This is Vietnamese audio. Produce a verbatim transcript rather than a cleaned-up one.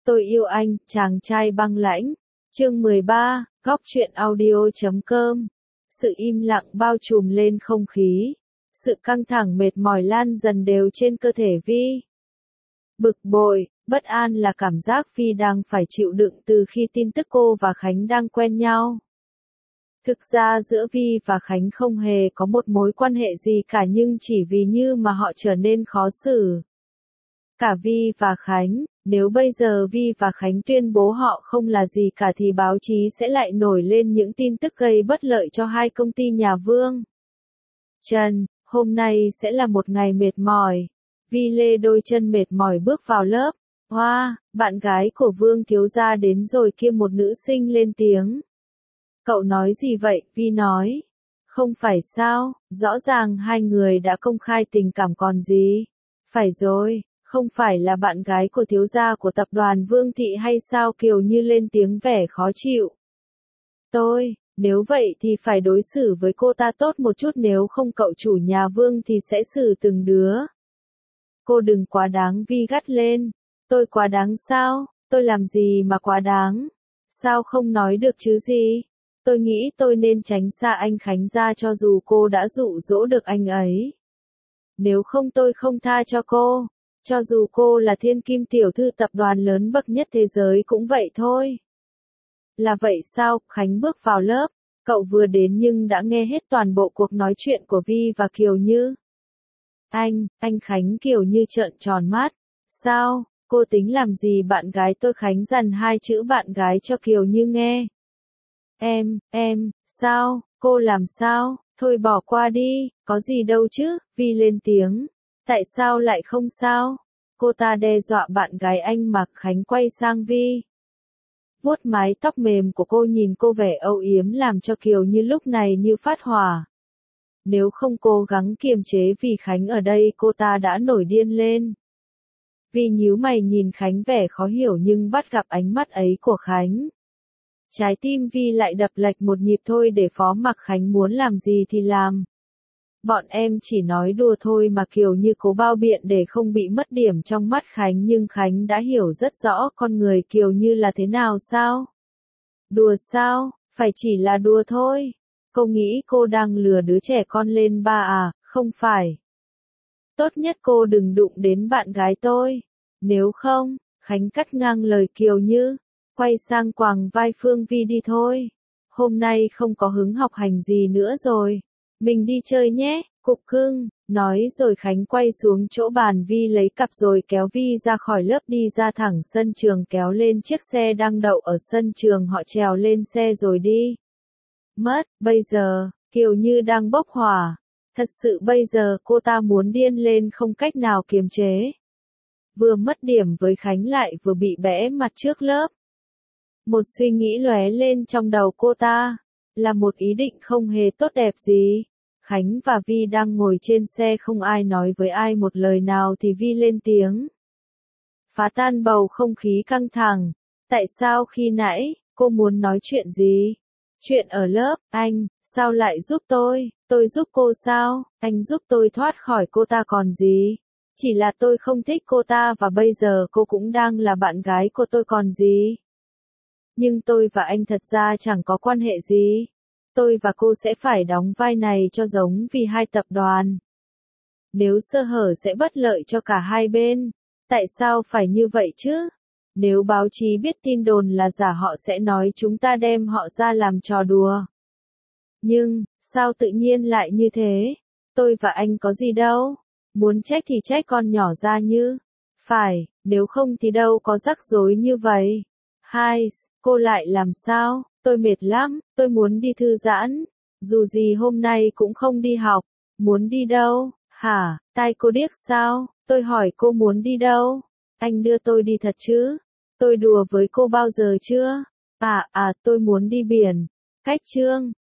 Tôi yêu anh, chàng trai băng lãnh. Chương mười ba, góc truyện audio chấm com. Sự im lặng bao trùm lên không khí. Sự căng thẳng mệt mỏi lan dần đều trên cơ thể Vi. Bực bội, bất an là cảm giác Vi đang phải chịu đựng từ khi tin tức cô và Khánh đang quen nhau. Thực ra giữa Vi và Khánh không hề có một mối quan hệ gì cả, nhưng chỉ vì Như mà họ trở nên khó xử. Cả Vi và Khánh, nếu bây giờ Vi và Khánh tuyên bố họ không là gì cả thì báo chí sẽ lại nổi lên những tin tức gây bất lợi cho hai công ty nhà Vương. Trần, hôm nay sẽ là một ngày mệt mỏi. Vi lê đôi chân mệt mỏi bước vào lớp. Hoa, bạn gái của Vương thiếu gia đến rồi kia, một nữ sinh lên tiếng. Cậu nói gì vậy? Vi nói. Không phải sao, rõ ràng hai người đã công khai tình cảm còn gì. Phải rồi, không phải là bạn gái của thiếu gia của tập đoàn Vương Thị hay sao? Kiều Như lên tiếng vẻ khó chịu. Tôi, nếu vậy thì phải đối xử với cô ta tốt một chút, nếu không cậu chủ nhà Vương thì sẽ xử từng đứa. Cô đừng quá đáng, Vi gắt lên. Tôi quá đáng sao? Tôi làm gì mà quá đáng? Sao không nói được chứ gì? Tôi nghĩ tôi nên tránh xa anh Khánh ra cho dù cô đã dụ dỗ được anh ấy. Nếu không tôi không tha cho cô. Cho dù cô là thiên kim tiểu thư tập đoàn lớn bậc nhất thế giới cũng vậy thôi. Là vậy sao? Khánh bước vào lớp. Cậu vừa đến nhưng đã nghe hết toàn bộ cuộc nói chuyện của Vi và Kiều Như. Anh, anh Khánh. Kiều Như trợn tròn mắt. Sao? Cô tính làm gì bạn gái tôi? Khánh dằn hai chữ bạn gái cho Kiều Như nghe. Em, em, sao? Cô làm sao? Thôi bỏ qua đi, có gì đâu chứ? Vi lên tiếng. Tại sao lại không sao? Cô ta đe dọa bạn gái anh mà. Khánh quay sang Vi. Vuốt mái tóc mềm của cô, nhìn cô vẻ âu yếm làm cho Kiều Như lúc này như phát hỏa. Nếu không cố gắng kiềm chế vì Khánh ở đây cô ta đã nổi điên lên. Vi nhíu mày nhìn Khánh vẻ khó hiểu nhưng bắt gặp ánh mắt ấy của Khánh. Trái tim Vi lại đập lệch một nhịp thôi, để phó mặc Khánh muốn làm gì thì làm. Bọn em chỉ nói đùa thôi mà. Kiều Như cố bao biện để không bị mất điểm trong mắt Khánh, nhưng Khánh đã hiểu rất rõ con người Kiều Như là thế nào. Sao? Đùa sao? Phải chỉ là đùa thôi. Cô nghĩ cô đang lừa đứa trẻ con lên ba à? Không phải. Tốt nhất cô đừng đụng đến bạn gái tôi. Nếu không, Khánh cắt ngang lời Kiều Như. Quay sang quàng vai Phương Vi, đi thôi. Hôm nay không có hứng học hành gì nữa rồi. Mình đi chơi nhé, cục cưng. Nói rồi Khánh quay xuống chỗ bàn Vi lấy cặp rồi kéo Vi ra khỏi lớp, đi ra thẳng sân trường, kéo lên chiếc xe đang đậu ở sân trường. Họ trèo lên xe rồi đi. Mất, bây giờ, Kiều Như đang bốc hỏa. Thật sự bây giờ cô ta muốn điên lên không cách nào kiềm chế. Vừa mất điểm với Khánh lại vừa bị bẽ mặt trước lớp. Một suy nghĩ lóe lên trong đầu cô ta, là một ý định không hề tốt đẹp gì. Khánh và Vi đang ngồi trên xe, không ai nói với ai một lời nào thì Vi lên tiếng. Phá tan bầu không khí căng thẳng. Tại sao khi nãy, cô muốn nói chuyện gì? Chuyện ở lớp. Anh, sao lại giúp tôi? Tôi giúp cô sao? Anh giúp tôi thoát khỏi cô ta còn gì? Chỉ là tôi không thích cô ta và bây giờ cô cũng đang là bạn gái của tôi còn gì? Nhưng tôi và anh thật ra chẳng có quan hệ gì. Tôi và cô sẽ phải đóng vai này cho giống vì hai tập đoàn. Nếu sơ hở sẽ bất lợi cho cả hai bên. Tại sao phải như vậy chứ? Nếu báo chí biết tin đồn là giả họ sẽ nói chúng ta đem họ ra làm trò đùa. Nhưng, sao tự nhiên lại như thế? Tôi và anh có gì đâu. Muốn trách thì trách con nhỏ ra Như. Phải, nếu không thì đâu có rắc rối như vậy. Hai, cô lại làm sao? Tôi mệt lắm, tôi muốn đi thư giãn. Dù gì hôm nay cũng không đi học. Muốn đi đâu? Hả, tai cô điếc sao? Tôi hỏi cô muốn đi đâu? Anh đưa tôi đi thật chứ? Tôi đùa với cô bao giờ chưa? À, à, tôi muốn đi biển. Cách Trương,